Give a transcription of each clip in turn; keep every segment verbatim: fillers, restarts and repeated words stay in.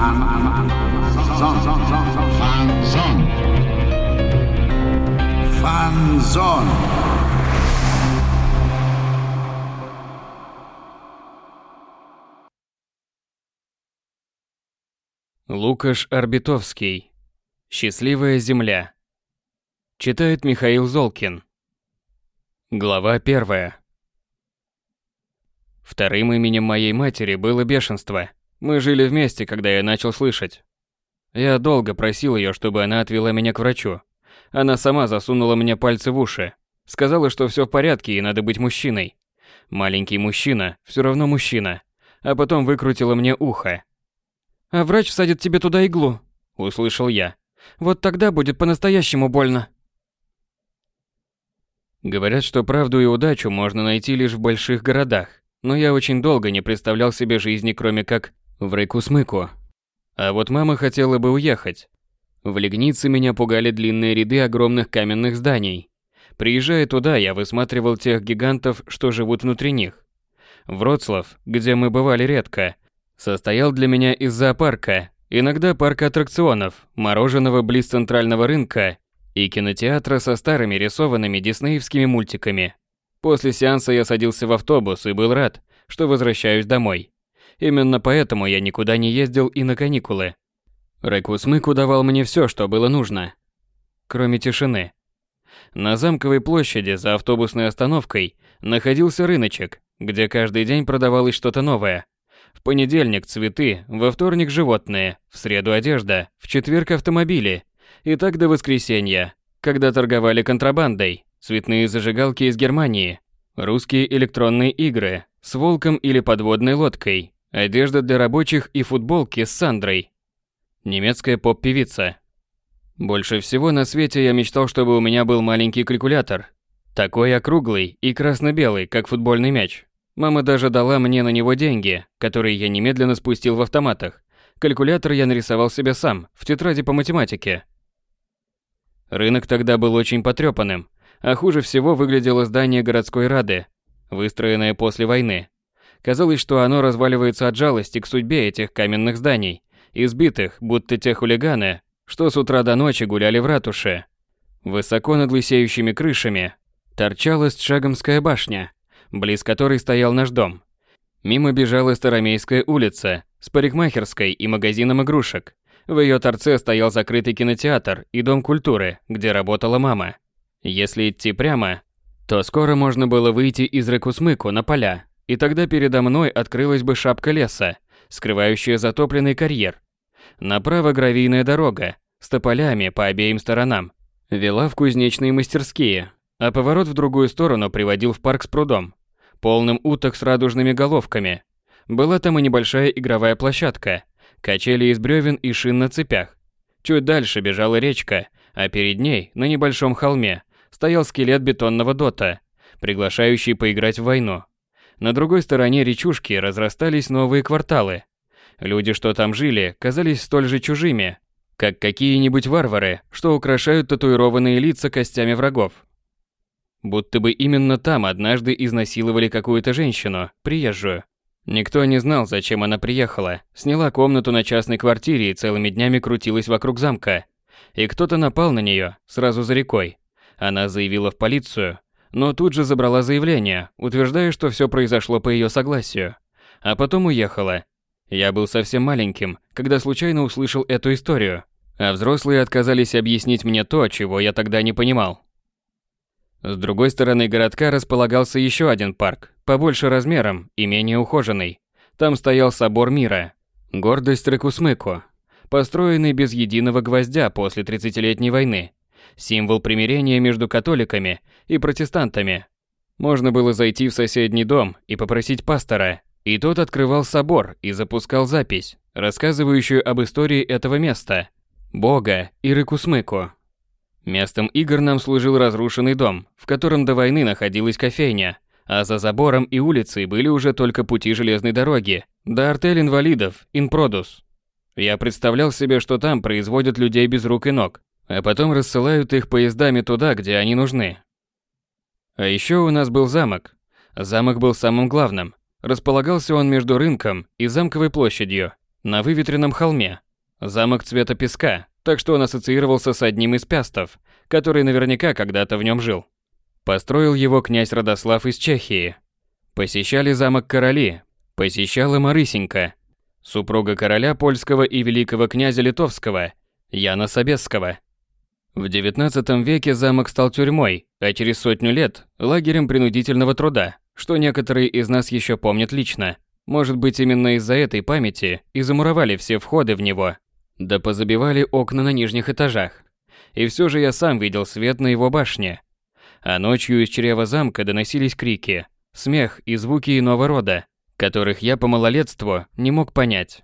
Фанзон. Фанзон. Лукаш Арбитовский. Счастливая земля. Читает Михаил Золкин. Глава первая. Вторым именем моей матери было бешенство. Мы жили вместе, когда я начал слышать. Я долго просил ее, чтобы она отвела меня к врачу. Она сама засунула мне пальцы в уши. Сказала, что все в порядке и надо быть мужчиной. Маленький мужчина, все равно мужчина. А потом выкрутила мне ухо. «А врач всадит тебе туда иглу», — услышал я. «Вот тогда будет по-настоящему больно». Говорят, что правду и удачу можно найти лишь в больших городах, но я очень долго не представлял себе жизни, кроме как в Рейкусмыку. А вот мама хотела бы уехать. В Лигнице меня пугали длинные ряды огромных каменных зданий. Приезжая туда, я высматривал тех гигантов, что живут внутри них. Вроцлав, где мы бывали редко, состоял для меня из зоопарка, иногда парка аттракционов, мороженого близ центрального рынка и кинотеатра со старыми рисованными диснеевскими мультиками. После сеанса я садился в автобус и был рад, что возвращаюсь домой. Именно поэтому я никуда не ездил и на каникулы. Рейкусмыку давал мне все, что было нужно, кроме тишины. На Замковой площади за автобусной остановкой находился рыночек, где каждый день продавалось что-то новое. В понедельник цветы, во вторник животные, в среду одежда, в четверг автомобили. И так до воскресенья, когда торговали контрабандой, цветные зажигалки из Германии, русские электронные игры с волком или подводной лодкой, одежда для рабочих и футболки с Сандрой. Немецкая поп-певица. Больше всего на свете я мечтал, чтобы у меня был маленький калькулятор. Такой округлый и красно-белый, как футбольный мяч. Мама даже дала мне на него деньги, которые я немедленно спустил в автоматах. Калькулятор я нарисовал себе сам, в тетради по математике. Рынок тогда был очень потрепанным, а хуже всего выглядело здание городской рады, выстроенное после войны. Казалось, что оно разваливается от жалости к судьбе этих каменных зданий, избитых, будто те хулиганы, что с утра до ночи гуляли в ратуше. Высоко над лысеющими крышами торчала Стшагомская башня, близ которой стоял наш дом. Мимо бежала Старомейская улица с парикмахерской и магазином игрушек. В ее торце стоял закрытый кинотеатр и дом культуры, где работала мама. Если идти прямо, то скоро можно было выйти из Рейкусмыку на поля, и тогда передо мной открылась бы шапка леса, скрывающая затопленный карьер. Направо гравийная дорога с тополями по обеим сторонам вела в кузнечные мастерские, а поворот в другую сторону приводил в парк с прудом, полным уток с радужными головками. Была там и небольшая игровая площадка, качели из бревен и шин на цепях. Чуть дальше бежала речка, а перед ней, на небольшом холме, стоял скелет бетонного дота, приглашающий поиграть в войну. На другой стороне речушки разрастались новые кварталы. Люди, что там жили, казались столь же чужими, как какие-нибудь варвары, что украшают татуированные лица костями врагов. Будто бы именно там однажды изнасиловали какую-то женщину, приезжую. Никто не знал, зачем она приехала, сняла комнату на частной квартире и целыми днями крутилась вокруг замка. И кто-то напал на нее, сразу за рекой. Она заявила в полицию, но тут же забрала заявление, утверждая, что все произошло по ее согласию. А потом уехала. Я был совсем маленьким, когда случайно услышал эту историю, а взрослые отказались объяснить мне то, чего я тогда не понимал. С другой стороны городка располагался еще один парк, побольше размером и менее ухоженный. Там стоял собор мира, гордость Рейкусмыку, построенный без единого гвоздя после тридцатилетней войны, символ примирения между католиками и протестантами. Можно было зайти в соседний дом и попросить пастора, и тот открывал собор и запускал запись, рассказывающую об истории этого места, Бога и Рейкусмыку. Местом игр нам служил разрушенный дом, в котором до войны находилась кофейня, а за забором и улицей были уже только пути железной дороги, да артель инвалидов, Инпродус. Я представлял себе, что там производят людей без рук и ног, а потом рассылают их поездами туда, где они нужны. А еще у нас был замок. Замок был самым главным. Располагался он между рынком и Замковой площадью, на выветренном холме. Замок цвета песка, так что он ассоциировался с одним из пястов, который наверняка когда-то в нем жил. Построил его князь Радослав из Чехии. Посещали замок короли, посещала Марысенька, супруга короля польского и великого князя литовского, Яна Собесского. В девятнадцатом веке замок стал тюрьмой, а через сотню лет – лагерем принудительного труда, что некоторые из нас еще помнят лично. Может быть, именно из-за этой памяти и замуровали все входы в него, да позабивали окна на нижних этажах. И все же я сам видел свет на его башне. А ночью из чрева замка доносились крики, смех и звуки иного рода, которых я по малолетству не мог понять.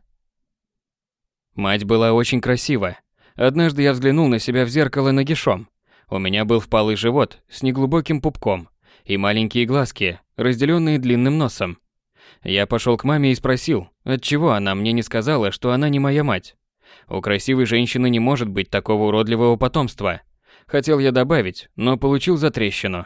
Мать была очень красива. Однажды я взглянул на себя в зеркало нагишом. У меня был впалый живот с неглубоким пупком и маленькие глазки, разделенные длинным носом. Я пошел к маме и спросил, отчего она мне не сказала, что она не моя мать. У красивой женщины не может быть такого уродливого потомства. Хотел я добавить, но получил затрещину.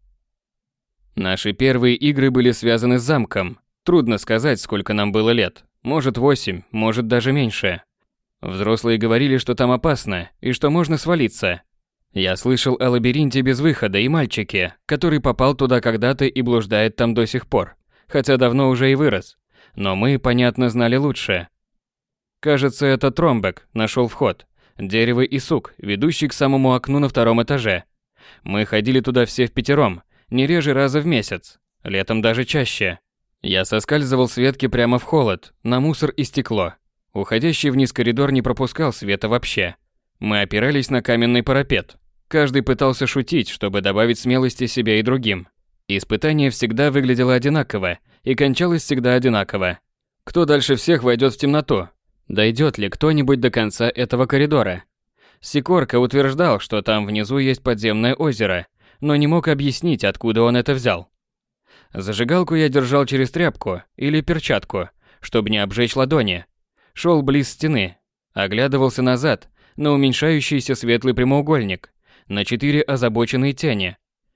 Наши первые игры были связаны с замком. Трудно сказать, сколько нам было лет. Может, восемь, может, даже меньше. Взрослые говорили, что там опасно и что можно свалиться. Я слышал о лабиринте без выхода и мальчике, который попал туда когда-то и блуждает там до сих пор, хотя давно уже и вырос. Но мы, понятно, знали лучше. Кажется, это Тромбек нашел вход, дерево и сук, ведущий к самому окну на втором этаже. Мы ходили туда все впятером, не реже раза в месяц, летом даже чаще. Я соскальзывал с ветки прямо в холод, на мусор и стекло. Уходящий вниз коридор не пропускал света вообще. Мы опирались на каменный парапет. Каждый пытался шутить, чтобы добавить смелости себе и другим. Испытание всегда выглядело одинаково и кончалось всегда одинаково. Кто дальше всех войдет в темноту? Дойдет ли кто-нибудь до конца этого коридора? Сикорка утверждал, что там внизу есть подземное озеро, но не мог объяснить, откуда он это взял. Зажигалку я держал через тряпку или перчатку, чтобы не обжечь ладони. Шел близ стены, оглядывался назад на уменьшающийся светлый прямоугольник, на четыре озабоченные тени.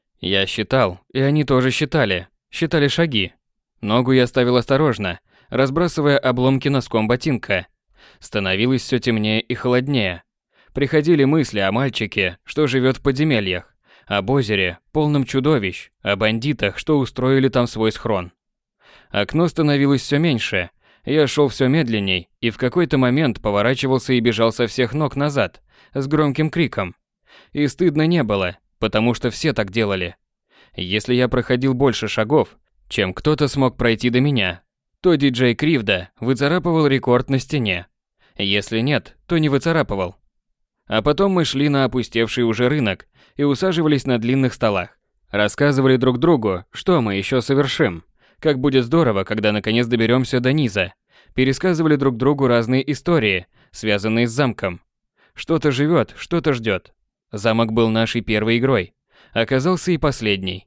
Я считал, и они тоже считали, считали шаги. Ногу я ставил осторожно, разбрасывая обломки носком ботинка. Становилось все темнее и холоднее. Приходили мысли о мальчике, что живет в подземельях, об озере, полном чудовищ, о бандитах, что устроили там свой схрон. Окно становилось все меньше. Я шел все медленней и в какой-то момент поворачивался и бежал со всех ног назад, с громким криком. И стыдно не было, потому что все так делали. Если я проходил больше шагов, чем кто-то смог пройти до меня, то диджей Кривда выцарапывал рекорд на стене. Если нет, то не выцарапывал. А потом мы шли на опустевший уже рынок и усаживались на длинных столах. Рассказывали друг другу, что мы еще совершим. Как будет здорово, когда наконец доберемся до низа. Пересказывали друг другу разные истории, связанные с замком. Что-то живет, что-то ждет. Замок был нашей первой игрой. Оказался и последней.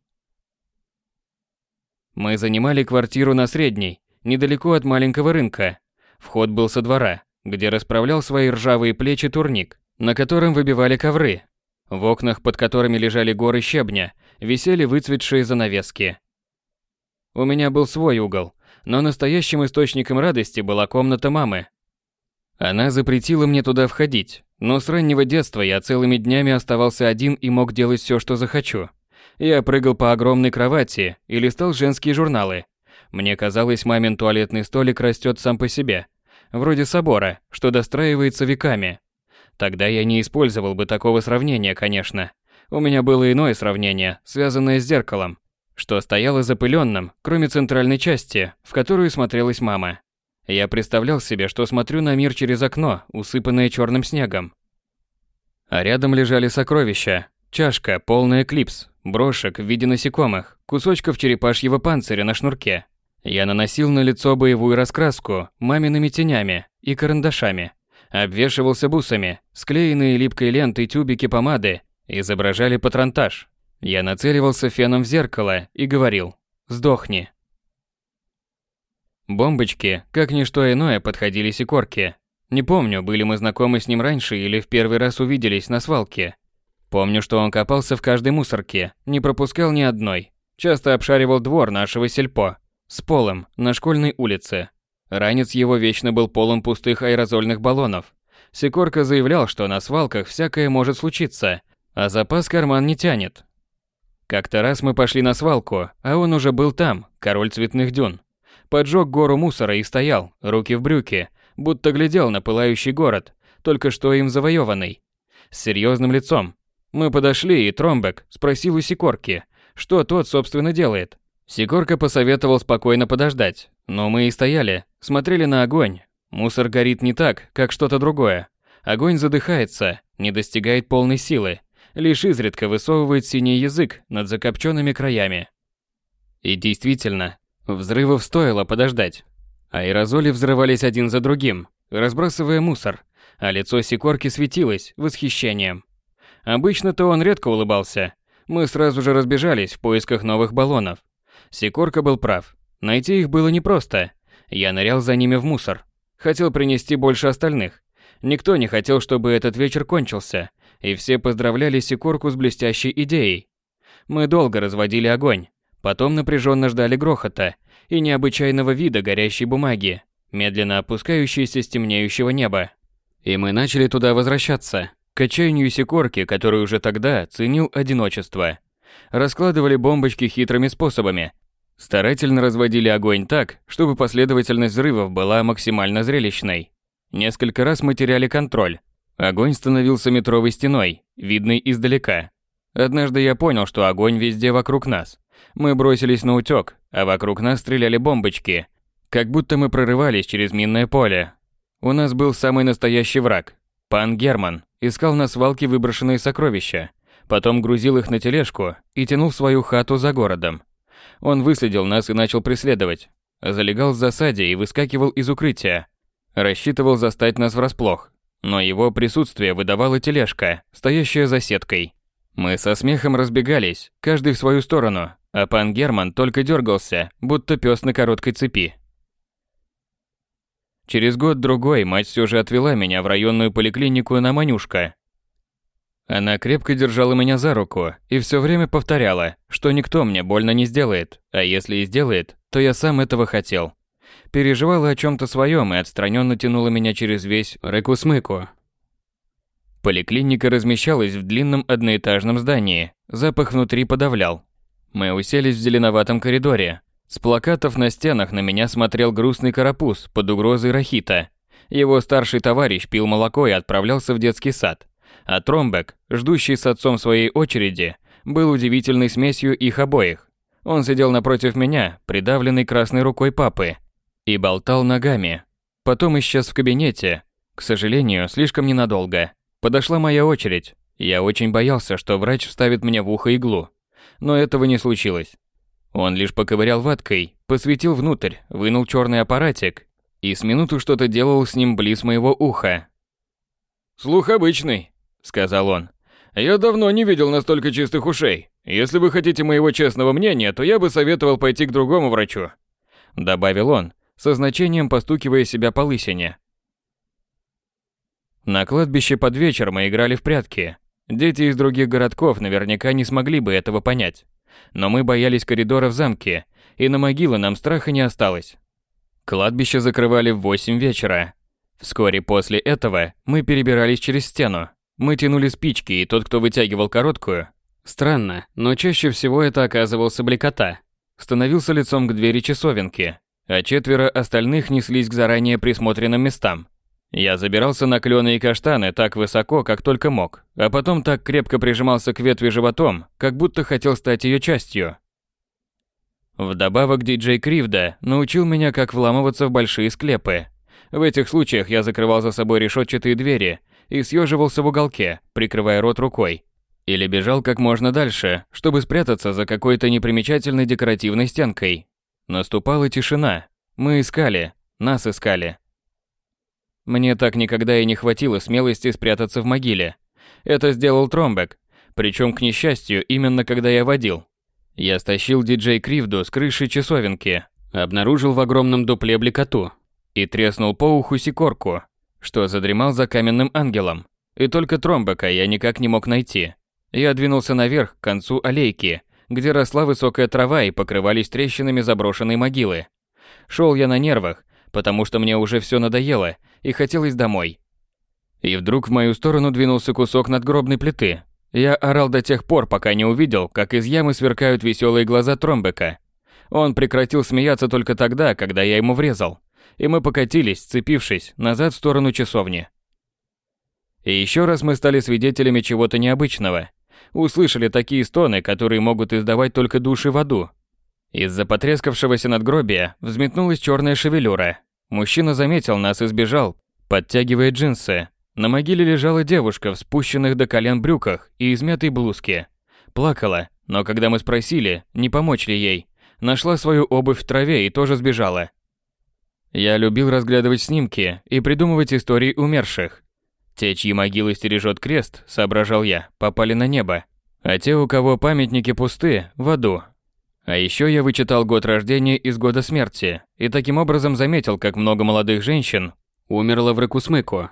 Мы занимали квартиру на Средней, недалеко от маленького рынка. Вход был со двора, где расправлял свои ржавые плечи турник, на котором выбивали ковры. В окнах, под которыми лежали горы щебня, висели выцветшие занавески. У меня был свой угол, но настоящим источником радости была комната мамы. Она запретила мне туда входить, но с раннего детства я целыми днями оставался один и мог делать все, что захочу. Я прыгал по огромной кровати и листал женские журналы. Мне казалось, мамин туалетный столик растет сам по себе, вроде собора, что достраивается веками. Тогда я не использовал бы такого сравнения, конечно. У меня было иное сравнение, связанное с зеркалом, что стояло запыленным, кроме центральной части, в которую смотрелась мама. Я представлял себе, что смотрю на мир через окно, усыпанное черным снегом. А рядом лежали сокровища. Чашка, полная клипс, брошек в виде насекомых, кусочков черепашьего панциря на шнурке. Я наносил на лицо боевую раскраску мамиными тенями и карандашами. Обвешивался бусами, склеенные липкой лентой тюбики помады изображали патронтаж. Я нацеливался феном в зеркало и говорил: «Сдохни». Бомбочки, как ничто иное, подходили Сикорке. Не помню, были мы знакомы с ним раньше или в первый раз увиделись на свалке. Помню, что он копался в каждой мусорке, не пропускал ни одной. Часто обшаривал двор нашего сельпо, с полом, на школьной улице. Ранец его вечно был полон пустых аэрозольных баллонов. Сикорка заявлял, что на свалках всякое может случиться, а запас карман не тянет. Как-то раз мы пошли на свалку, а он уже был там, король цветных дюн. Поджег гору мусора и стоял, руки в брюки, будто глядел на пылающий город, только что им завоеванный. С серьезным лицом. Мы подошли, и Тромбек спросил у Сикорки, что тот, собственно, делает. Сикорка посоветовал спокойно подождать, но мы и стояли, смотрели на огонь. Мусор горит не так, как что-то другое. Огонь задыхается, не достигает полной силы, лишь изредка высовывает синий язык над закопченными краями. И действительно, взрывов стоило подождать. Аэрозоли взрывались один за другим, разбрасывая мусор, а лицо Сикорки светилось восхищением. Обычно-то он редко улыбался. Мы сразу же разбежались в поисках новых баллонов. Сикорка был прав. Найти их было непросто. Я нырял за ними в мусор. Хотел принести больше остальных. Никто не хотел, чтобы этот вечер кончился, и все поздравляли Сикорку с блестящей идеей. Мы долго разводили огонь, потом напряженно ждали грохота и необычайного вида горящей бумаги, медленно опускающейся с темнеющего неба. И мы начали туда возвращаться, к отчаянию Сикорки, который уже тогда ценил одиночество. Раскладывали бомбочки хитрыми способами. Старательно разводили огонь так, чтобы последовательность взрывов была максимально зрелищной. Несколько раз мы теряли контроль. Огонь становился метровой стеной, видной издалека. Однажды я понял, что огонь везде вокруг нас. Мы бросились на утёк, а вокруг нас стреляли бомбочки, как будто мы прорывались через минное поле. У нас был самый настоящий враг. Пан Герман искал на свалке выброшенные сокровища, потом грузил их на тележку и тянул в свою хату за городом. Он выследил нас и начал преследовать. Залегал в засаде и выскакивал из укрытия. Рассчитывал застать нас врасплох. Но его присутствие выдавала тележка, стоящая за сеткой. Мы со смехом разбегались, каждый в свою сторону, а пан Герман только дергался, будто пес на короткой цепи. Через год-другой мать все же отвела меня в районную поликлинику на Манюшка. Она крепко держала меня за руку и все время повторяла, что никто мне больно не сделает, а если и сделает, то я сам этого хотел. Переживала о чем-то своем и отстраненно тянула меня через весь Рекусмыку. Поликлиника размещалась в длинном одноэтажном здании, запах внутри подавлял. Мы уселись в зеленоватом коридоре. С плакатов на стенах на меня смотрел грустный карапуз под угрозой рахита. Его старший товарищ пил молоко и отправлялся в детский сад. А Тромбек, ждущий с отцом своей очереди, был удивительной смесью их обоих. Он сидел напротив меня, придавленный красной рукой папы, и болтал ногами. Потом исчез в кабинете, к сожалению, слишком ненадолго. Подошла моя очередь. Я очень боялся, что врач вставит мне в ухо иглу. Но этого не случилось. Он лишь поковырял ваткой, посветил внутрь, вынул черный аппаратик и с минуту что-то делал с ним близ моего уха. «Слух обычный», — сказал он. «Я давно не видел настолько чистых ушей. Если вы хотите моего честного мнения, то я бы советовал пойти к другому врачу», — добавил он, со значением постукивая себя по лысине. На кладбище под вечер мы играли в прятки. Дети из других городков наверняка не смогли бы этого понять. Но мы боялись коридора в замке, и на могилы нам страха не осталось. Кладбище закрывали в восемь вечера. Вскоре после этого мы перебирались через стену. Мы тянули спички, и тот, кто вытягивал короткую, странно, но чаще всего это оказывался Блекота, становился лицом к двери часовенки, а четверо остальных неслись к заранее присмотренным местам. Я забирался на клены и каштаны так высоко, как только мог, а потом так крепко прижимался к ветви животом, как будто хотел стать ее частью. Вдобавок диджей Кривда научил меня, как вламываться в большие склепы. В этих случаях я закрывал за собой решетчатые двери и съеживался в уголке, прикрывая рот рукой. Или бежал как можно дальше, чтобы спрятаться за какой-то непримечательной декоративной стенкой. Наступала тишина. Мы искали, нас искали. Мне так никогда и не хватило смелости спрятаться в могиле. Это сделал Тромбек, причем, к несчастью, именно когда я водил. Я стащил диджей Кривду с крыши часовенки, обнаружил в огромном дупле Блекоту и треснул по уху Сикорку, что задремал за каменным ангелом. И только Тромбека я никак не мог найти. Я двинулся наверх к концу аллейки, где росла высокая трава и покрывались трещинами заброшенные могилы. Шел я на нервах, потому что мне уже все надоело и хотелось домой. И вдруг в мою сторону двинулся кусок надгробной плиты. Я орал до тех пор, пока не увидел, как из ямы сверкают веселые глаза Тромбека. Он прекратил смеяться только тогда, когда я ему врезал, и мы покатились, сцепившись, назад в сторону часовни. И еще раз мы стали свидетелями чего-то необычного. Услышали такие стоны, которые могут издавать только души в аду. Из-за потрескавшегося надгробия взметнулась черная шевелюра. Мужчина заметил нас и сбежал, подтягивая джинсы. На могиле лежала девушка в спущенных до колен брюках и измятой блузке. Плакала, но когда мы спросили, не помочь ли ей, нашла свою обувь в траве и тоже сбежала. Я любил разглядывать снимки и придумывать истории умерших. Те, чьи могилы стережет крест, соображал я, попали на небо, а те, у кого памятники пусты, в аду. А еще я вычитал год рождения из года смерти и таким образом заметил, как много молодых женщин умерло в Рекусмыку.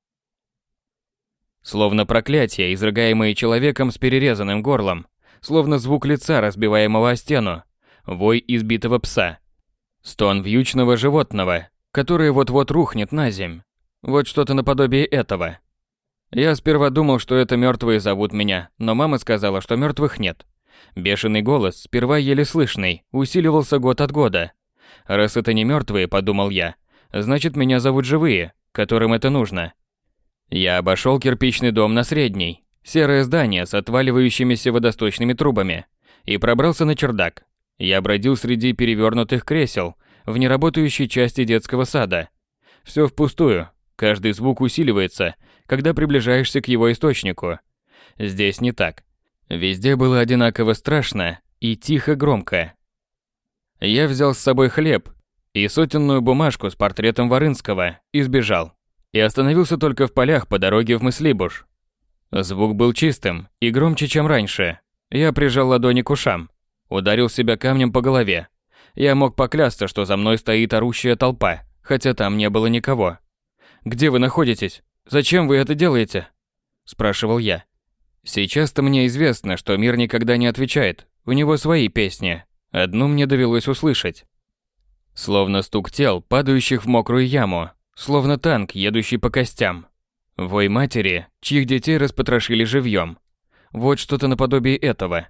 Словно проклятие, изрыгаемое человеком с перерезанным горлом, словно звук лица, разбиваемого о стену, вой избитого пса, стон вьючного животного, которое вот-вот рухнет на земь. Вот что-то наподобие этого. Я сперва думал, что это мертвые зовут меня, но мама сказала, что мертвых нет. Бешеный голос, сперва еле слышный, усиливался год от года. Раз это не мертвые, подумал я, значит меня зовут живые, которым это нужно. Я обошел кирпичный дом на Средней, серое здание с отваливающимися водосточными трубами, и пробрался на чердак. Я бродил среди перевернутых кресел в неработающей части детского сада. Все впустую, каждый звук усиливается, когда приближаешься к его источнику. Здесь не так. Везде было одинаково страшно и тихо громко. Я взял с собой хлеб и сотенную бумажку с портретом Ворынского и сбежал. И остановился только в полях по дороге в Мыслибуш. Звук был чистым и громче, чем раньше. Я прижал ладони к ушам, ударил себя камнем по голове. Я мог поклясться, что за мной стоит орущая толпа, хотя там не было никого. «Где вы находитесь? Зачем вы это делаете?» – спрашивал я. Сейчас-то мне известно, что мир никогда не отвечает, у него свои песни. Одну мне довелось услышать. Словно стук тел, падающих в мокрую яму, словно танк, едущий по костям. Вой матери, чьих детей распотрошили живьем. Вот что-то наподобие этого.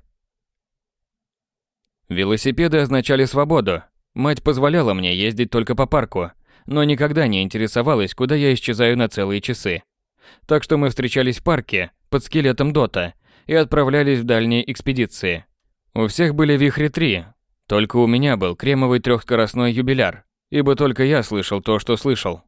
Велосипеды означали свободу. Мать позволяла мне ездить только по парку, но никогда не интересовалась, куда я исчезаю на целые часы. Так что мы встречались в парке под скелетом Дота и отправлялись в дальние экспедиции. У всех были Вихри три, только у меня был кремовый трехскоростной юбиляр, ибо только я слышал то, что слышал.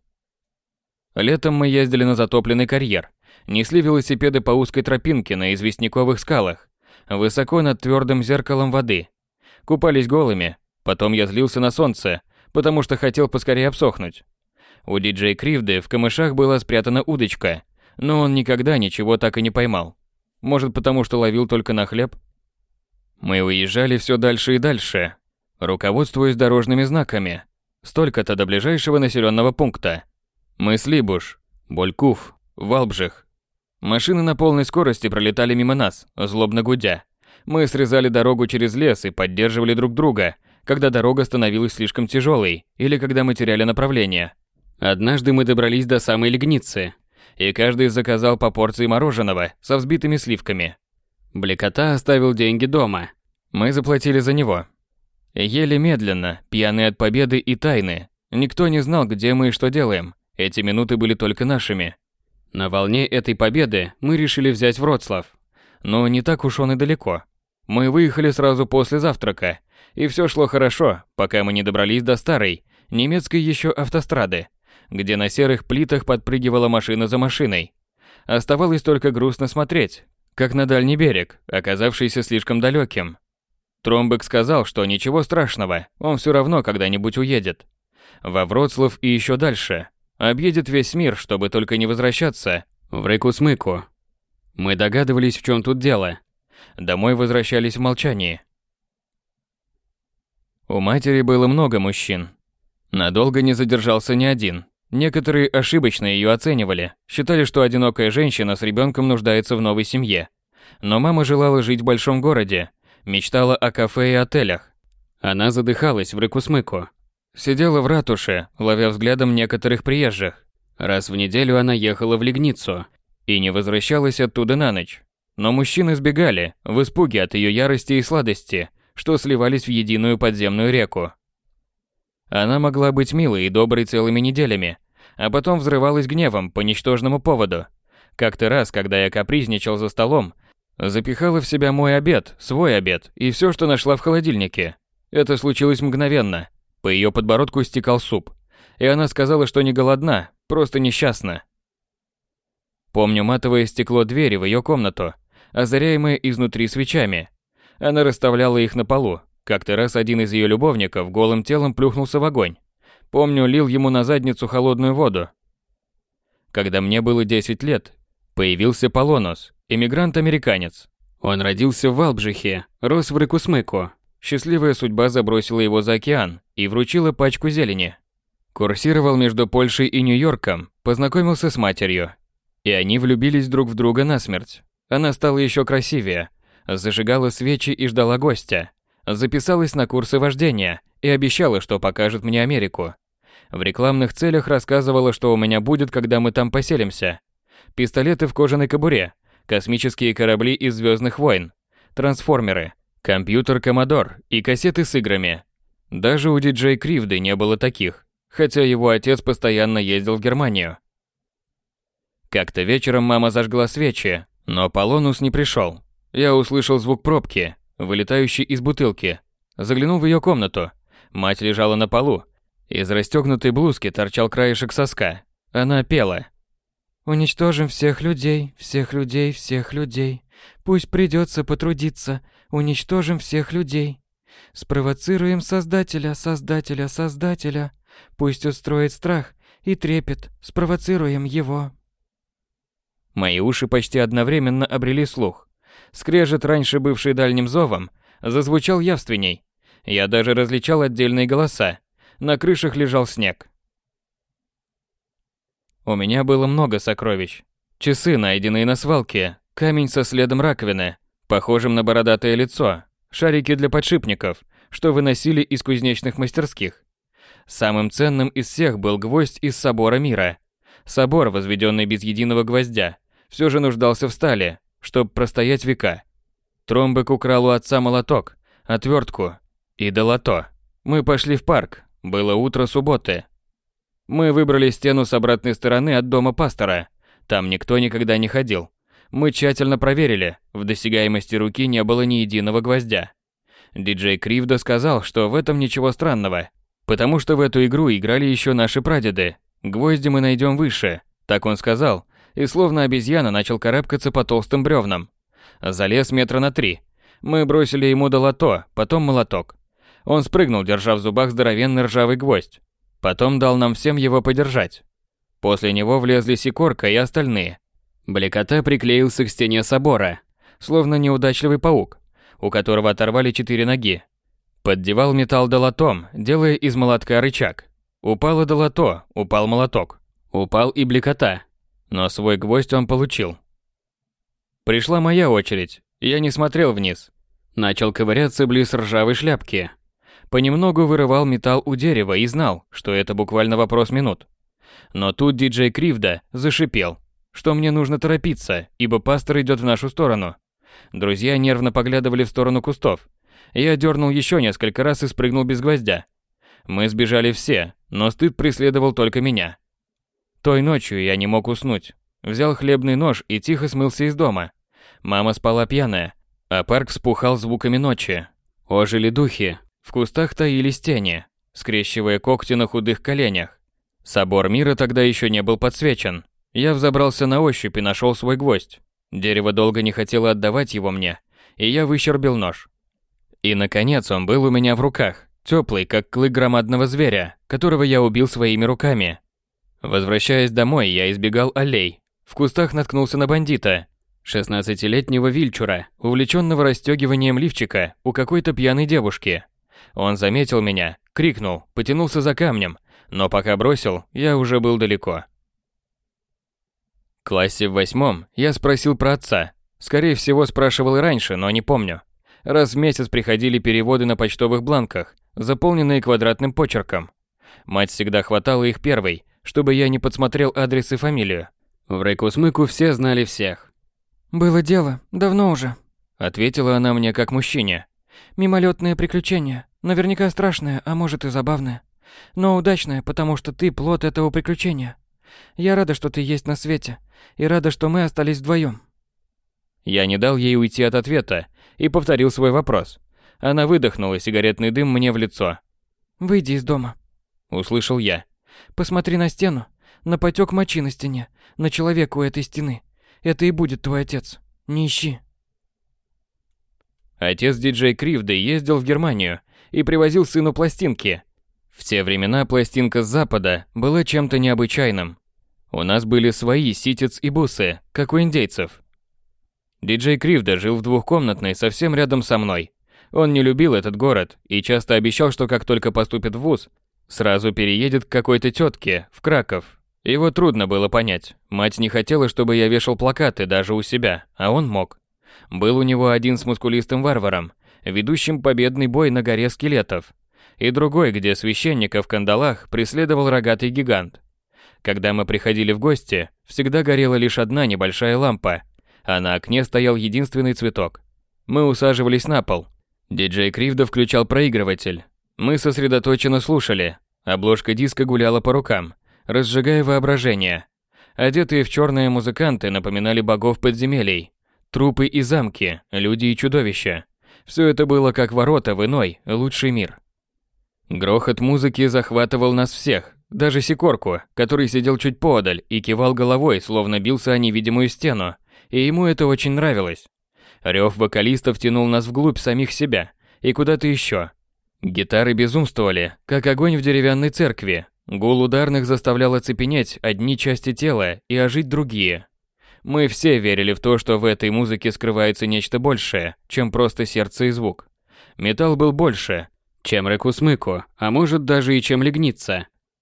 Летом мы ездили на затопленный карьер, несли велосипеды по узкой тропинке на известняковых скалах, высоко над твердым зеркалом воды. Купались голыми, потом я злился на солнце, потому что хотел поскорее обсохнуть. У диджей Кривды в камышах была спрятана удочка, но он никогда ничего так и не поймал. Может, потому что ловил только на хлеб? Мы уезжали все дальше и дальше, руководствуясь дорожными знаками. Столько-то до ближайшего населенного пункта. Мыслибуш, Болькуф, Валбжих. Машины на полной скорости пролетали мимо нас, злобно гудя. Мы срезали дорогу через лес и поддерживали друг друга, когда дорога становилась слишком тяжелой или когда мы теряли направление. Однажды мы добрались до самой Легницы, и каждый заказал по порции мороженого со взбитыми сливками. Блекота оставил деньги дома. Мы заплатили за него. Ели медленно, пьяные от победы и тайны. Никто не знал, где мы и что делаем. Эти минуты были только нашими. На волне этой победы мы решили взять Вроцлав. Но не так уж он и далеко. Мы выехали сразу после завтрака, и все шло хорошо, пока мы не добрались до старой, немецкой еще автострады, где на серых плитах подпрыгивала машина за машиной. Оставалось только грустно смотреть, как на дальний берег, оказавшийся слишком далеким. Тромбек сказал, что ничего страшного, он все равно когда-нибудь уедет. Во Вроцлав и еще дальше. Объедет весь мир, чтобы только не возвращаться в Рекусмыку. Мы догадывались, в чем тут дело. Домой возвращались в молчании. У матери было много мужчин. Надолго не задержался ни один. Некоторые ошибочно ее оценивали, считали, что одинокая женщина с ребенком нуждается в новой семье. Но мама желала жить в большом городе, мечтала о кафе и отелях. Она задыхалась в Рекусмыку. Сидела в ратуше, ловя взглядом некоторых приезжих. Раз в неделю она ехала в Лигницу и не возвращалась оттуда на ночь. Но мужчины сбегали, в испуге от ее ярости и сладости, что сливались в единую подземную реку. Она могла быть милой и доброй целыми неделями, а потом взрывалась гневом по ничтожному поводу. Как-то раз, когда я капризничал за столом, запихала в себя мой обед, свой обед и все, что нашла в холодильнике. Это случилось мгновенно. По ее подбородку стекал суп. И она сказала, что не голодна, просто несчастна. Помню матовое стекло двери в ее комнату, озаряемое изнутри свечами. Она расставляла их на полу. Как-то раз один из ее любовников голым телом плюхнулся в огонь. Помню, лил ему на задницу холодную воду. Когда мне было десять лет, появился Полонус, эмигрант-американец. Он родился в Валбжихе, рос в Рыкусмыку. Счастливая судьба забросила его за океан и вручила пачку зелени. Курсировал между Польшей и Нью-Йорком, познакомился с матерью. И они влюбились друг в друга насмерть. Она стала еще красивее, зажигала свечи и ждала гостя. Записалась на курсы вождения и обещала, что покажет мне Америку. В рекламных целях рассказывала, что у меня будет, когда мы там поселимся. Пистолеты в кожаной кобуре, космические корабли из «Звездных войн», трансформеры, компьютер Commodore и кассеты с играми. Даже у диджея Кривды не было таких, хотя его отец постоянно ездил в Германию. Как-то вечером мама зажгла свечи, но Полонус не пришел. Я услышал звук пробки, вылетающей из бутылки. Заглянул в ее комнату. Мать лежала на полу. Из расстегнутой блузки торчал краешек соска. Она пела. «Уничтожим всех людей, всех людей, всех людей. Пусть придется потрудиться. Уничтожим всех людей. Спровоцируем Создателя, Создателя, Создателя. Пусть устроит страх и трепет. Спровоцируем его». Мои уши почти одновременно обрели слух. Скрежет, раньше бывший дальним зовом, зазвучал явственней. Я даже различал отдельные голоса. На крышах лежал снег. У меня было много сокровищ. Часы, найденные на свалке, камень со следом раковины, похожим на бородатое лицо, шарики для подшипников, что выносили из кузнечных мастерских. Самым ценным из всех был гвоздь из собора мира. Собор, возведенный без единого гвоздя, все же нуждался в стали, чтобы простоять века. Тромбек украл у отца молоток, отвертку и долото. Мы пошли в парк, было утро субботы. Мы выбрали стену с обратной стороны от дома пастора. Там никто никогда не ходил. Мы тщательно проверили, в досягаемости руки не было ни единого гвоздя. Диджей Кривда сказал, что в этом ничего странного, потому что в эту игру играли еще наши прадеды. Гвозди мы найдем выше, так он сказал, и словно обезьяна начал карабкаться по толстым бревнам. Залез метра на три. Мы бросили ему долото, потом молоток. Он спрыгнул, держа в зубах здоровенный ржавый гвоздь. Потом дал нам всем его подержать. После него влезли Сикорка и остальные. Блекота приклеился к стене собора, словно неудачливый паук, у которого оторвали четыре ноги. Поддевал металл долотом, делая из молотка рычаг. Упало долото, упал молоток. Упал и Блекота. Но свой гвоздь он получил. Пришла моя очередь. Я не смотрел вниз. Начал ковыряться близ ржавой шляпки. Понемногу вырывал металл у дерева и знал, что это буквально вопрос минут. Но тут диджей Кривда зашипел, что мне нужно торопиться, ибо пастор идет в нашу сторону. Друзья нервно поглядывали в сторону кустов. Я дернул еще несколько раз и спрыгнул без гвоздя. Мы сбежали все, но стыд преследовал только меня. Той ночью я не мог уснуть. Взял хлебный нож и тихо смылся из дома. Мама спала пьяная, а парк вспухал звуками ночи. Ожили духи. В кустах таились тени, скрещивая когти на худых коленях. Собор мира тогда еще не был подсвечен. Я взобрался на ощупь и нашел свой гвоздь. Дерево долго не хотело отдавать его мне, и я выщербил нож. И, наконец, он был у меня в руках, теплый, как клык громадного зверя, которого я убил своими руками. Возвращаясь домой, я избегал аллей. В кустах наткнулся на бандита, шестнадцатилетнего вильчура, увлеченного расстегиванием лифчика у какой-то пьяной девушки. Он заметил меня, крикнул, потянулся за камнем, но пока бросил, я уже был далеко. В классе в восьмом я спросил про отца. Скорее всего, спрашивал и раньше, но не помню. Раз в месяц приходили переводы на почтовых бланках, заполненные квадратным почерком. Мать всегда хватала их первой, чтобы я не подсмотрел адрес и фамилию. В Рейкусмыку все знали всех. «Было дело, давно уже», — ответила она мне как мужчине. «Мимолетное приключение, наверняка страшное, а может и забавное. Но удачное, потому что ты плод этого приключения. Я рада, что ты есть на свете, и рада, что мы остались вдвоем». Я не дал ей уйти от ответа и повторил свой вопрос. Она выдохнула сигаретный дым мне в лицо. «Выйди из дома», — услышал я. «Посмотри на стену, на потек мочи на стене, на человека у этой стены. Это и будет твой отец. Не ищи». Отец диджей Кривды ездил в Германию и привозил сыну пластинки. В те времена пластинка с Запада была чем-то необычайным. У нас были свои ситец и бусы, как у индейцев. Диджей Кривда жил в двухкомнатной совсем рядом со мной. Он не любил этот город и часто обещал, что как только поступит в вуз, сразу переедет к какой-то тетке в Краков. Его трудно было понять. Мать не хотела, чтобы я вешал плакаты даже у себя, а он мог. Был у него один с мускулистым варваром, ведущим победный бой на горе скелетов, и другой, где священника в кандалах преследовал рогатый гигант. Когда мы приходили в гости, всегда горела лишь одна небольшая лампа, а на окне стоял единственный цветок. Мы усаживались на пол. Диджей Кривда включал проигрыватель. Мы сосредоточенно слушали. Обложка диска гуляла по рукам, разжигая воображение. Одетые в черные музыканты напоминали богов подземелий. Трупы и замки, люди и чудовища. Все это было как ворота в иной, лучший мир. Грохот музыки захватывал нас всех, даже Сикорку, который сидел чуть поодаль и кивал головой, словно бился о невидимую стену, и ему это очень нравилось. Рев вокалистов тянул нас вглубь самих себя и куда-то еще. Гитары безумствовали, как огонь в деревянной церкви. Гул ударных заставлял оцепенеть одни части тела и ожить другие. Мы все верили в то, что в этой музыке скрывается нечто большее, чем просто сердце и звук. Металл был больше, чем Рейкусмыку, а может даже и чем Лигница.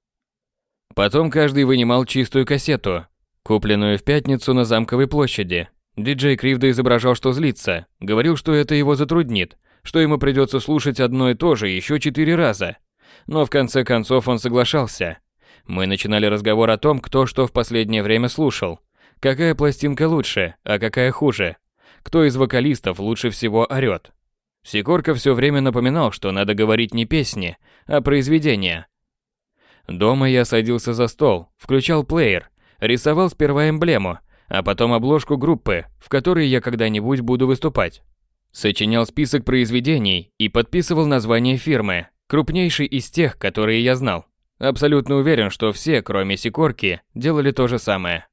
Потом каждый вынимал чистую кассету, купленную в пятницу на Замковой площади. Диджей Кривда изображал, что злится, говорил, что это его затруднит, что ему придется слушать одно и то же еще четыре раза. Но в конце концов он соглашался. Мы начинали разговор о том, кто что в последнее время слушал. Какая пластинка лучше, а какая хуже. Кто из вокалистов лучше всего орёт. Сикорка все время напоминал, что надо говорить не песни, а произведения. Дома я садился за стол, включал плеер, рисовал сперва эмблему, а потом обложку группы, в которой я когда-нибудь буду выступать. Сочинял список произведений и подписывал название фирмы, крупнейшей из тех, которые я знал. Абсолютно уверен, что все, кроме Сикорки, делали то же самое.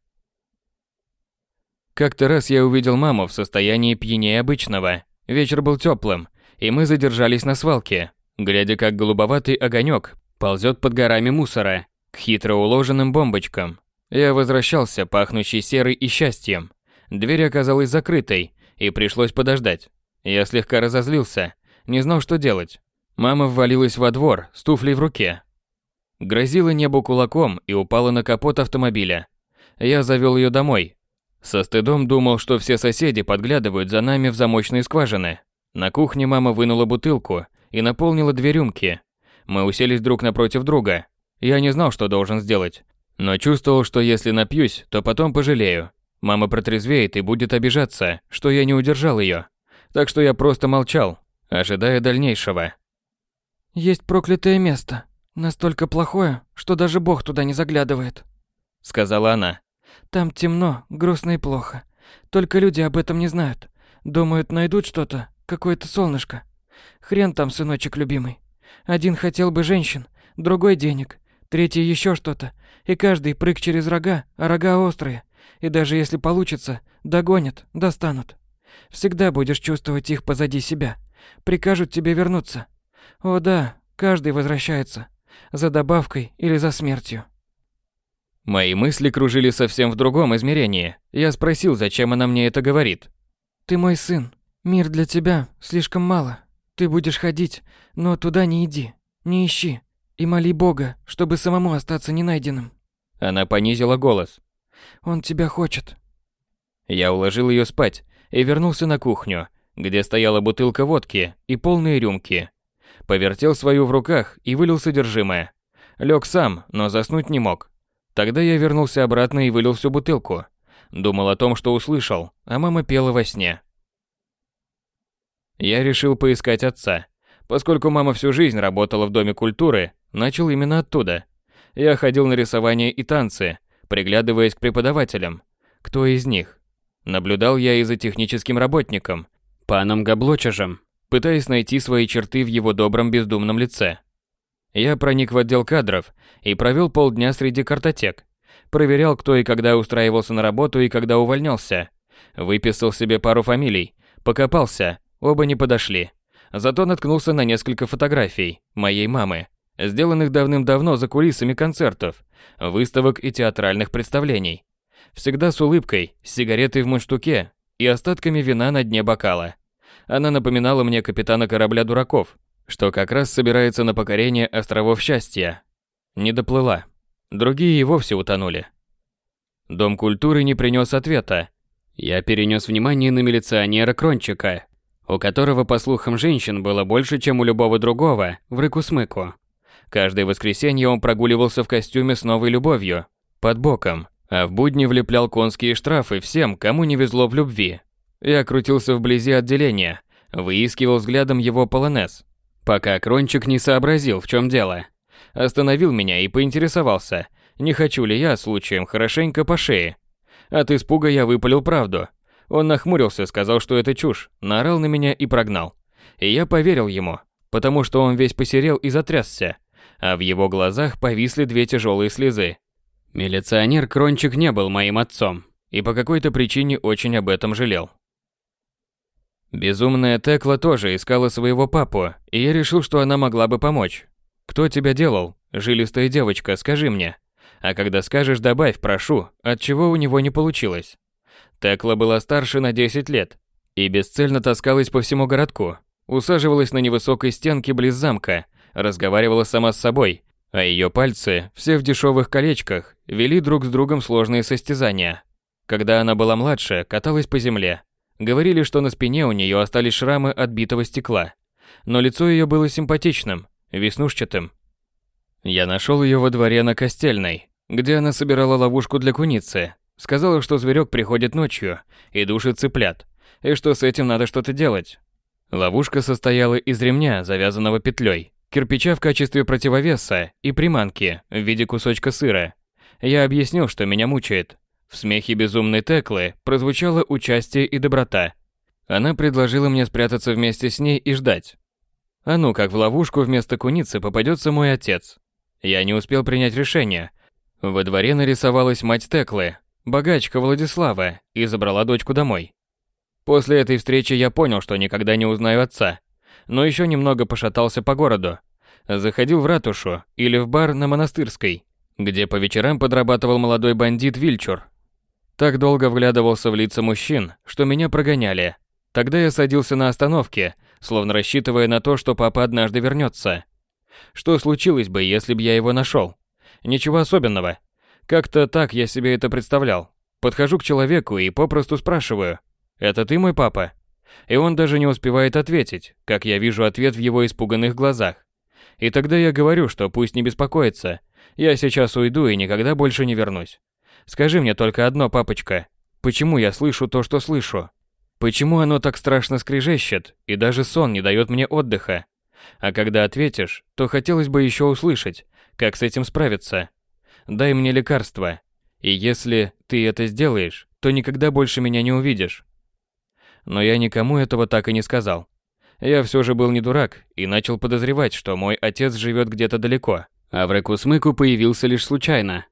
Как-то раз я увидел маму в состоянии пьянее обычного. Вечер был теплым, и мы задержались на свалке, глядя, как голубоватый огонек ползет под горами мусора к хитро уложенным бомбочкам. Я возвращался, пахнущий серой и счастьем. Дверь оказалась закрытой, и пришлось подождать. Я слегка разозлился, не знал, что делать. Мама ввалилась во двор с туфлей в руке. Грозила небу кулаком и упала на капот автомобиля. Я завел ее домой. Со стыдом думал, что все соседи подглядывают за нами в замочные скважины. На кухне мама вынула бутылку и наполнила две рюмки. Мы уселись друг напротив друга. Я не знал, что должен сделать, но чувствовал, что если напьюсь, то потом пожалею. Мама протрезвеет и будет обижаться, что я не удержал ее. Так что я просто молчал, ожидая дальнейшего. «Есть проклятое место, настолько плохое, что даже Бог туда не заглядывает», — сказала она. «Там темно, грустно и плохо. Только люди об этом не знают. Думают, найдут что-то, какое-то солнышко. Хрен там, сыночек любимый. Один хотел бы женщин, другой денег, третий еще что-то. И каждый прыг через рога, а рога острые. И даже если получится, догонят, достанут. Всегда будешь чувствовать их позади себя. Прикажут тебе вернуться. О да, каждый возвращается. За добавкой или за смертью». Мои мысли кружили совсем в другом измерении. Я спросил, зачем она мне это говорит. «Ты мой сын. Мир для тебя слишком мало. Ты будешь ходить, но туда не иди, не ищи. И моли Бога, чтобы самому остаться ненайденным». Она понизила голос. «Он тебя хочет». Я уложил ее спать и вернулся на кухню, где стояла бутылка водки и полные рюмки. Повертел свою в руках и вылил содержимое. Лег сам, но заснуть не мог. Тогда я вернулся обратно и вылил всю бутылку. Думал о том, что услышал, а мама пела во сне. Я решил поискать отца. Поскольку мама всю жизнь работала в Доме культуры, начал именно оттуда. Я ходил на рисование и танцы, приглядываясь к преподавателям. Кто из них? Наблюдал я и за техническим работником, паном Габлочежем, пытаясь найти свои черты в его добром бездумном лице. Я проник в отдел кадров и провел полдня среди картотек. Проверял, кто и когда устраивался на работу и когда увольнялся. Выписал себе пару фамилий, покопался, оба не подошли. Зато наткнулся на несколько фотографий моей мамы, сделанных давным-давно за кулисами концертов, выставок и театральных представлений. Всегда с улыбкой, с сигаретой в мундштуке и остатками вина на дне бокала. Она напоминала мне капитана корабля дураков, что как раз собирается на покорение островов счастья. Не доплыла. Другие и вовсе утонули. Дом культуры не принес ответа. Я перенес внимание на милиционера Крончика, у которого, по слухам женщин, было больше, чем у любого другого, в рыку-смыку. Каждое воскресенье он прогуливался в костюме с новой любовью, под боком, а в будни влеплял конские штрафы всем, кому не везло в любви. Я крутился вблизи отделения, выискивал взглядом его полонез, пока Крончик не сообразил, в чем дело. Остановил меня и поинтересовался, не хочу ли я случаем хорошенько по шее. От испуга я выпалил правду. Он нахмурился, сказал, что это чушь, наорал на меня и прогнал. И я поверил ему, потому что он весь посерел и затрясся, а в его глазах повисли две тяжелые слезы. Милиционер Крончик не был моим отцом, и по какой-то причине очень об этом жалел. Безумная Текла тоже искала своего папу, и я решил, что она могла бы помочь. «Кто тебя делал? Жилистая девочка, скажи мне. А когда скажешь, добавь, прошу, от чего у него не получилось». Текла была старше на десять лет и бесцельно таскалась по всему городку, усаживалась на невысокой стенке близ замка, разговаривала сама с собой, а ее пальцы, все в дешевых колечках, вели друг с другом сложные состязания. Когда она была младше, каталась по земле. Говорили, что на спине у нее остались шрамы от битого стекла, но лицо ее было симпатичным, веснушчатым. Я нашел ее во дворе на Костельной, где она собирала ловушку для куницы. Сказала, что зверек приходит ночью и душит цыплят, и что с этим надо что-то делать. Ловушка состояла из ремня, завязанного петлей, кирпича в качестве противовеса и приманки в виде кусочка сыра. Я объяснил, что меня мучает. В смехе безумной Теклы прозвучало участие и доброта. Она предложила мне спрятаться вместе с ней и ждать. А ну, как в ловушку вместо куницы попадется мой отец. Я не успел принять решение. Во дворе нарисовалась мать Теклы, богачка Владислава, и забрала дочку домой. После этой встречи я понял, что никогда не узнаю отца, но еще немного пошатался по городу. Заходил в ратушу или в бар на Монастырской, где по вечерам подрабатывал молодой бандит Вильчур. Так долго вглядывался в лица мужчин, что меня прогоняли. Тогда я садился на остановке, словно рассчитывая на то, что папа однажды вернется. Что случилось бы, если бы я его нашел? Ничего особенного. Как-то так я себе это представлял. Подхожу к человеку и попросту спрашиваю: «Это ты мой папа?» И он даже не успевает ответить, как я вижу ответ в его испуганных глазах. И тогда я говорю, что пусть не беспокоится. Я сейчас уйду и никогда больше не вернусь. Скажи мне только одно, папочка. Почему я слышу то, что слышу? Почему оно так страшно скрежещет, и даже сон не дает мне отдыха? А когда ответишь, то хотелось бы еще услышать, как с этим справиться. Дай мне лекарство. И если ты это сделаешь, то никогда больше меня не увидишь. Но я никому этого так и не сказал. Я все же был не дурак и начал подозревать, что мой отец живет где-то далеко, а в Рыку-Смыку появился лишь случайно.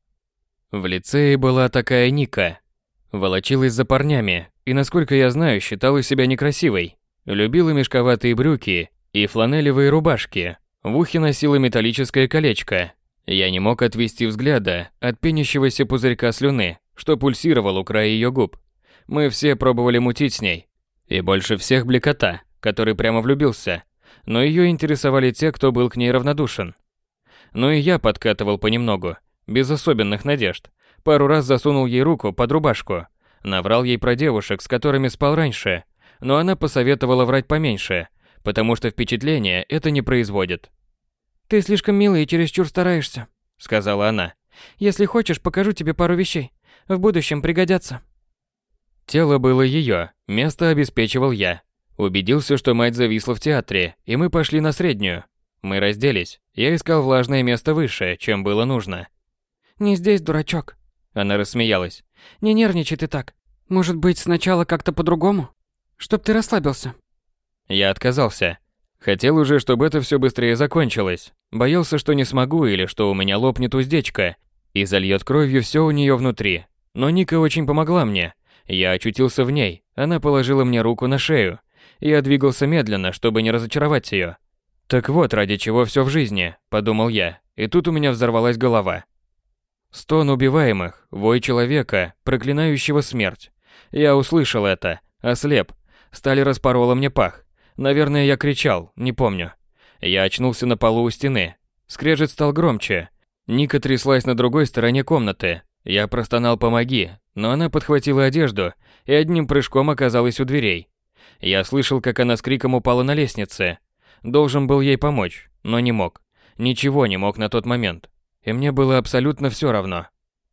В лицее была такая Ника. Волочилась за парнями и, насколько я знаю, считала себя некрасивой. Любила мешковатые брюки и фланелевые рубашки. В ухе носила металлическое колечко. Я не мог отвести взгляда от пенящегося пузырька слюны, что пульсировал у края ее губ. Мы все пробовали мутить с ней. И больше всех Блекота, который прямо влюбился. Но ее интересовали те, кто был к ней равнодушен. Но и я подкатывал понемногу, без особенных надежд. Пару раз засунул ей руку под рубашку. Наврал ей про девушек, с которыми спал раньше. Но она посоветовала врать поменьше, потому что впечатление это не производит. «Ты слишком милый и чересчур стараешься», — сказала она. «Если хочешь, покажу тебе пару вещей. В будущем пригодятся». Тело было ее, место обеспечивал я. Убедился, что мать зависла в театре, и мы пошли на среднюю. Мы разделись. Я искал влажное место выше, чем было нужно. «Не здесь, дурачок», — она рассмеялась. «Не нервничай ты так. Может быть, сначала как-то по-другому? Чтоб ты расслабился». Я отказался. Хотел уже, чтобы это все быстрее закончилось. Боялся, что не смогу или что у меня лопнет уздечка и зальет кровью все у нее внутри. Но Ника очень помогла мне. Я очутился в ней. Она положила мне руку на шею. Я двигался медленно, чтобы не разочаровать ее. Так вот, ради чего все в жизни, подумал я. И тут у меня взорвалась голова. Стон убиваемых, вой человека, проклинающего смерть. Я услышал это, ослеп. Сталь распорола мне пах. Наверное, я кричал, не помню. Я очнулся на полу у стены. Скрежет стал громче. Ника тряслась на другой стороне комнаты. Я простонал «помоги», но она подхватила одежду и одним прыжком оказалась у дверей. Я слышал, как она с криком упала на лестнице. Должен был ей помочь, но не мог. Ничего не мог на тот момент. И мне было абсолютно все равно.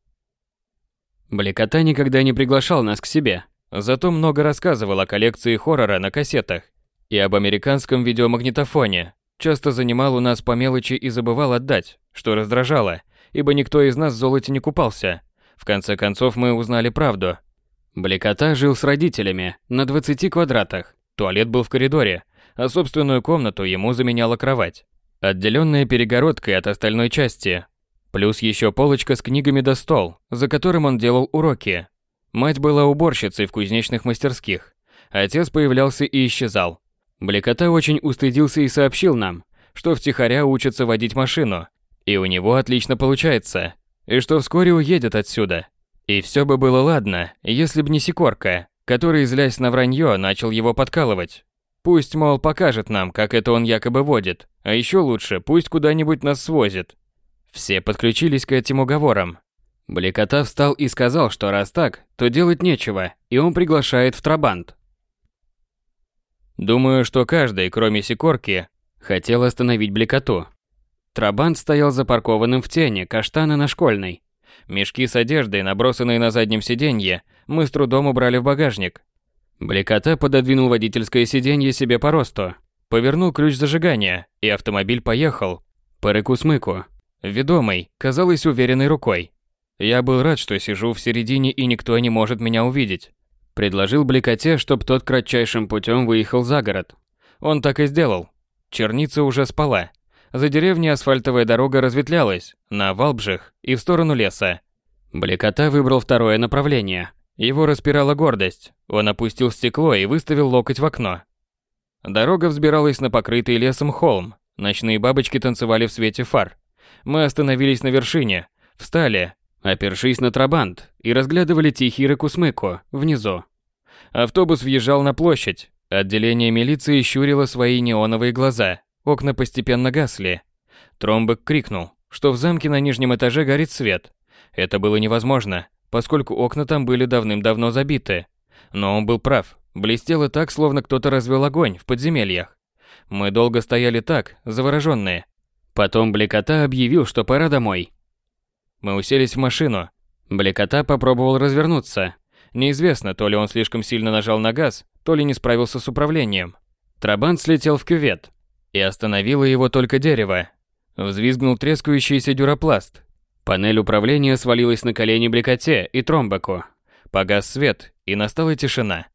Бликота никогда не приглашал нас к себе. Зато много рассказывал о коллекции хоррора на кассетах и об американском видеомагнитофоне. Часто занимал у нас по мелочи и забывал отдать, что раздражало, ибо никто из нас в золоте не купался. В конце концов мы узнали правду. Бликота жил с родителями на двадцати квадратах. Туалет был в коридоре, а собственную комнату ему заменяла кровать, отделенная перегородкой от остальной части. Плюс еще полочка с книгами да стол, за которым он делал уроки. Мать была уборщицей в кузнечных мастерских. Отец появлялся и исчезал. Бликота очень устыдился и сообщил нам, что втихаря учится водить машину, и у него отлично получается, и что вскоре уедет отсюда. И все бы было ладно, если б не Сикорка, который, злясь на вранье, начал его подкалывать. Пусть, мол, покажет нам, как это он якобы водит, а еще лучше, пусть куда-нибудь нас свозит. Все подключились к этим уговорам. Бликота встал и сказал, что раз так, то делать нечего, и он приглашает в Трабант. Думаю, что каждый, кроме Сикорки, хотел остановить Бликоту. Трабант стоял запаркованным в тени каштана на Школьной. Мешки с одеждой, набросанные на заднем сиденье, мы с трудом убрали в багажник. Бликота пододвинул водительское сиденье себе по росту, повернул ключ зажигания, и автомобиль поехал по рыку-смыку, ведомой, казалось, уверенной рукой. Я был рад, что сижу в середине и никто не может меня увидеть. Предложил Бликоте, чтоб тот кратчайшим путем выехал за город. Он так и сделал. Черница уже спала. За деревней асфальтовая дорога разветвлялась на Валбжих и в сторону леса. Бликота выбрал второе направление. Его распирала гордость. Он опустил стекло и выставил локоть в окно. Дорога взбиралась на покрытый лесом холм. Ночные бабочки танцевали в свете фар. Мы остановились на вершине, встали, опершись на Трабант, и разглядывали тихий рыку-смыку внизу. Автобус въезжал на площадь. Отделение милиции щурило свои неоновые глаза. Окна постепенно гасли. Тромбек крикнул, что в замке на нижнем этаже горит свет. Это было невозможно, поскольку окна там были давным-давно забиты. Но он был прав. Блестело так, словно кто-то развел огонь в подземельях. Мы долго стояли так, завороженные. Потом Бликота объявил, что пора домой. Мы уселись в машину. Бликота попробовал развернуться. Неизвестно, то ли он слишком сильно нажал на газ, то ли не справился с управлением. Трабант слетел в кювет, и остановило его только дерево. Взвизгнул трескающийся дюропласт. Панель управления свалилась на колени Бликоте и Тромбеку. Погас свет, и настала тишина.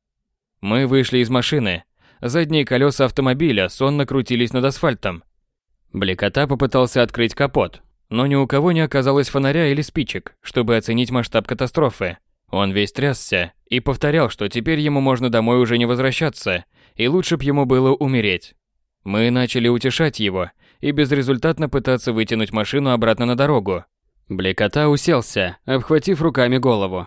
Мы вышли из машины. Задние колеса автомобиля сонно крутились над асфальтом. Бликота попытался открыть капот, но ни у кого не оказалось фонаря или спичек, чтобы оценить масштаб катастрофы. Он весь трясся и повторял, что теперь ему можно домой уже не возвращаться, и лучше б ему было умереть. Мы начали утешать его и безрезультатно пытаться вытянуть машину обратно на дорогу. Бликота уселся, обхватив руками голову.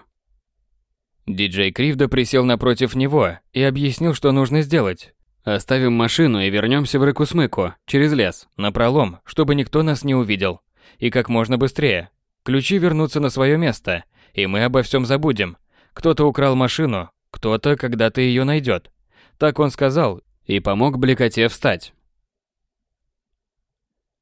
Диджей Кривда присел напротив него и объяснил, что нужно сделать. Оставим машину и вернемся в Рыку-Смыку, через лес, напролом, чтобы никто нас не увидел. И как можно быстрее. Ключи вернутся на свое место, и мы обо всем забудем. Кто-то украл машину, кто-то когда-то ее найдет. Так он сказал и помог Бликоте встать.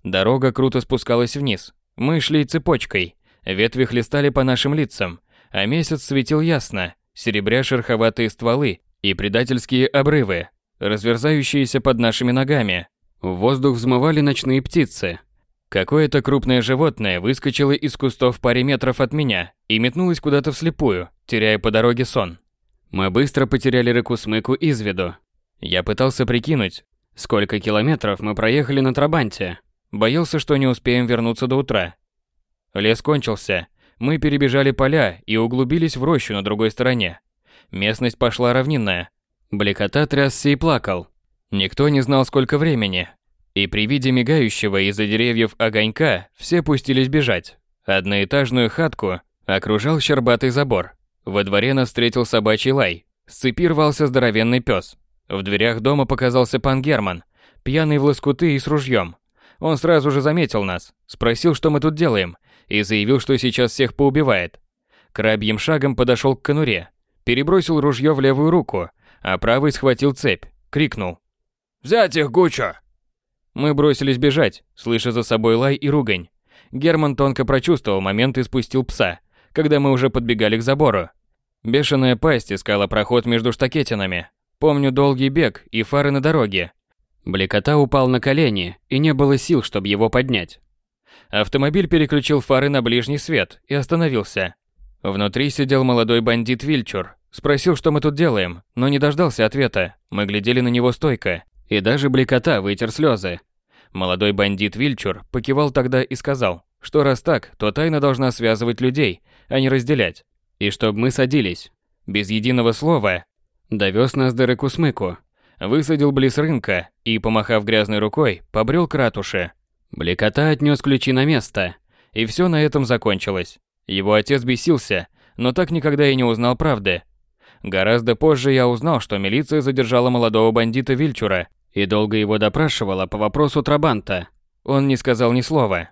Дорога круто спускалась вниз. Мы шли цепочкой. Ветви хлестали по нашим лицам, а месяц светил ясно, серебря шероховатые стволы и предательские обрывы, разверзающиеся под нашими ногами. В воздух взмывали ночные птицы. Какое-то крупное животное выскочило из кустов в паре метров от меня и метнулось куда-то вслепую, теряя по дороге сон. Мы быстро потеряли Рыкусмыку из виду. Я пытался прикинуть, сколько километров мы проехали на Трабанте. Боялся, что не успеем вернуться до утра. Лес кончился. Мы перебежали поля и углубились в рощу на другой стороне. Местность пошла равнинная. Бликота трясся и плакал. Никто не знал, сколько времени. И при виде мигающего из-за деревьев огонька все пустились бежать. Одноэтажную хатку окружал щербатый забор. Во дворе нас встретил собачий лай. С цепи рвался здоровенный пес. В дверях дома показался пан Герман, пьяный в лоскуты и с ружьем. Он сразу же заметил нас, спросил, что мы тут делаем, и заявил, что сейчас всех поубивает. Крабьим шагом подошел к конуре, перебросил ружье в левую руку, а правой схватил цепь, крикнул: «Взять их, Гуччо!» Мы бросились бежать, слыша за собой лай и ругань. Герман тонко прочувствовал момент и спустил пса, когда мы уже подбегали к забору. Бешеная пасть искала проход между штакетинами. Помню долгий бег и фары на дороге. Бликота упал на колени, и не было сил, чтобы его поднять. Автомобиль переключил фары на ближний свет и остановился. Внутри сидел молодой бандит Вильчур. Спросил, что мы тут делаем, но не дождался ответа. Мы глядели на него стойко, и даже Бликота вытер слезы. Молодой бандит Вильчур покивал тогда и сказал, что раз так, то тайна должна связывать людей, а не разделять. И чтобы мы садились. Без единого слова довез нас до Рыкусмыку. Высадил близ рынка и, помахав грязной рукой, побрел к ратуше. Бликота отнес ключи на место, и все на этом закончилось. Его отец бесился, но так никогда и не узнал правды. Гораздо позже я узнал, что милиция задержала молодого бандита Вильчура и долго его допрашивала по вопросу Трабанта. Он не сказал ни слова.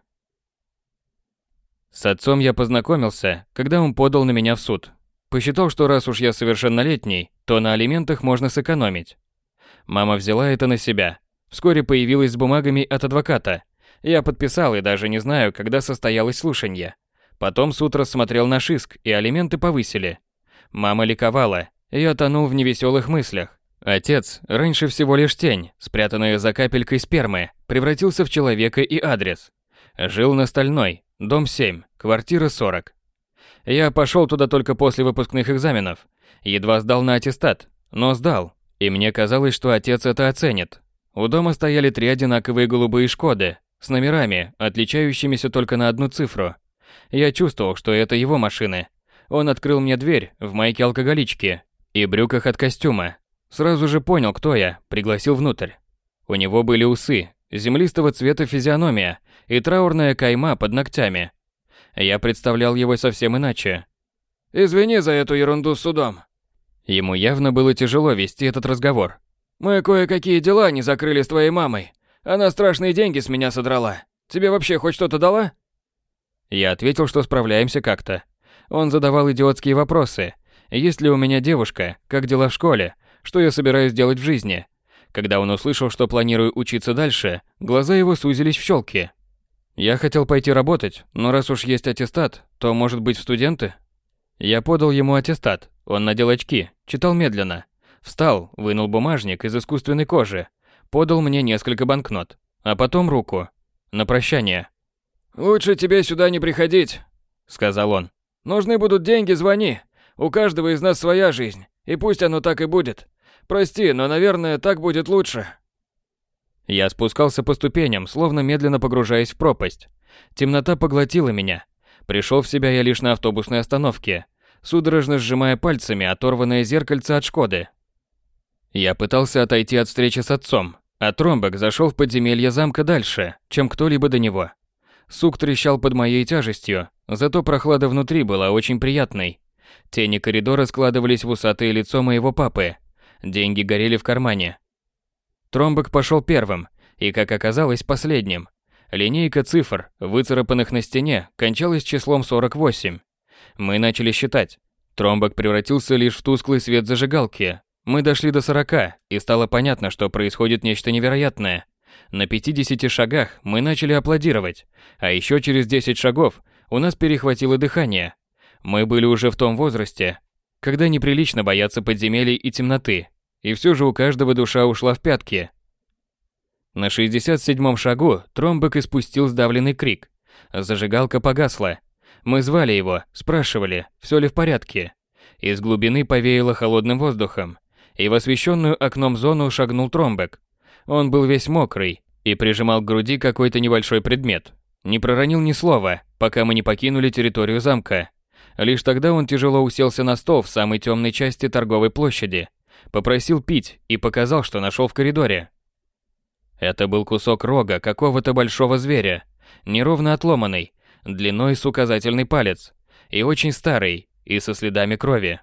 С отцом я познакомился, когда он подал на меня в суд. Посчитал, что раз уж я совершеннолетний, то на алиментах можно сэкономить. Мама взяла это на себя. Вскоре появилась с бумагами от адвоката. Я подписал и даже не знаю, когда состоялось слушание. Потом суд рассмотрел наш иск, и алименты повысили. Мама ликовала, я тонул в невеселых мыслях. Отец, раньше всего лишь тень, спрятанная за капелькой спермы, превратился в человека и адрес. Жил на Стальной, дом семь, квартира сорок. Я пошел туда только после выпускных экзаменов. Едва сдал на аттестат, но сдал. И мне казалось, что отец это оценит. У дома стояли три одинаковые голубые «Шкоды» с номерами, отличающимися только на одну цифру. Я чувствовал, что это его машины. Он открыл мне дверь в майке алкоголички и брюках от костюма. Сразу же понял, кто я, пригласил внутрь. У него были усы, землистого цвета физиономия и траурная кайма под ногтями. Я представлял его совсем иначе. «Извини за эту ерунду с судом». Ему явно было тяжело вести этот разговор. «Мы кое-какие дела не закрыли с твоей мамой. Она страшные деньги с меня содрала. Тебе вообще хоть что-то дала?» Я ответил, что справляемся как-то. Он задавал идиотские вопросы. Есть ли у меня девушка, как дела в школе, что я собираюсь делать в жизни. Когда он услышал, что планирую учиться дальше, глаза его сузились в щелки. Я хотел пойти работать, но раз уж есть аттестат, то, может быть, в студенты? Я подал ему аттестат. Он надел очки, читал медленно. Встал, вынул бумажник из искусственной кожи, подал мне несколько банкнот, а потом руку. На прощание. «Лучше тебе сюда не приходить», — сказал он. «Нужны будут деньги, звони. У каждого из нас своя жизнь, и пусть оно так и будет. Прости, но, наверное, так будет лучше». Я спускался по ступеням, словно медленно погружаясь в пропасть. Темнота поглотила меня. Пришел в себя я лишь на автобусной остановке, судорожно сжимая пальцами оторванное зеркальце от «Шкоды». Я пытался отойти от встречи с отцом, а Тромбек зашел в подземелье замка дальше, чем кто-либо до него. Сук трещал под моей тяжестью, зато прохлада внутри была очень приятной. Тени коридора складывались в усатое лицо моего папы. Деньги горели в кармане. Тромбек пошел первым и, как оказалось, последним. Линейка цифр, выцарапанных на стене, кончалась числом сорок восемь. Мы начали считать. Тромбек превратился лишь в тусклый свет зажигалки. Мы дошли до сорока, и стало понятно, что происходит нечто невероятное. На пятидесяти шагах мы начали аплодировать, а еще через десять шагов у нас перехватило дыхание. Мы были уже в том возрасте, когда неприлично бояться подземелий и темноты, и все же у каждого душа ушла в пятки. На шестьдесят седьмом шагу Тромбек испустил сдавленный крик. Зажигалка погасла. Мы звали его, спрашивали, все ли в порядке. Из глубины повеяло холодным воздухом, и в освещенную окном зону шагнул Тромбек. Он был весь мокрый и прижимал к груди какой-то небольшой предмет. Не проронил ни слова, пока мы не покинули территорию замка. Лишь тогда он тяжело уселся на стол в самой темной части торговой площади, попросил пить и показал, что нашел в коридоре. Это был кусок рога какого-то большого зверя, неровно отломанный, длиной с указательный палец, и очень старый, и со следами крови.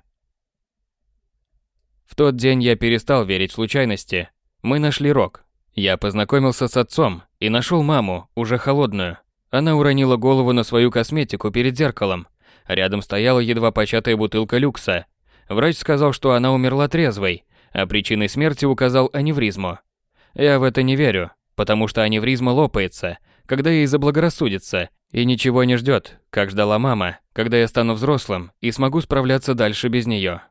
В тот день я перестал верить в случайности. Мы нашли рог. Я познакомился с отцом и нашел маму, уже холодную. Она уронила голову на свою косметику перед зеркалом. Рядом стояла едва початая бутылка люкса. Врач сказал, что она умерла трезвой, а причиной смерти указал аневризму. Я в это не верю, потому что аневризма лопается, когда ей заблагорассудится, и ничего не ждет, как ждала мама, когда я стану взрослым и смогу справляться дальше без нее.